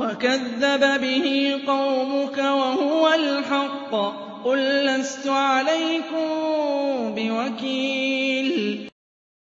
وَكَذَّبَ بِهِ قَوْمُكَ وَهُوَ الْحَقُّ ۚ قُل لَّسْتُ عَلَيْكُم بِوَكِيلٍ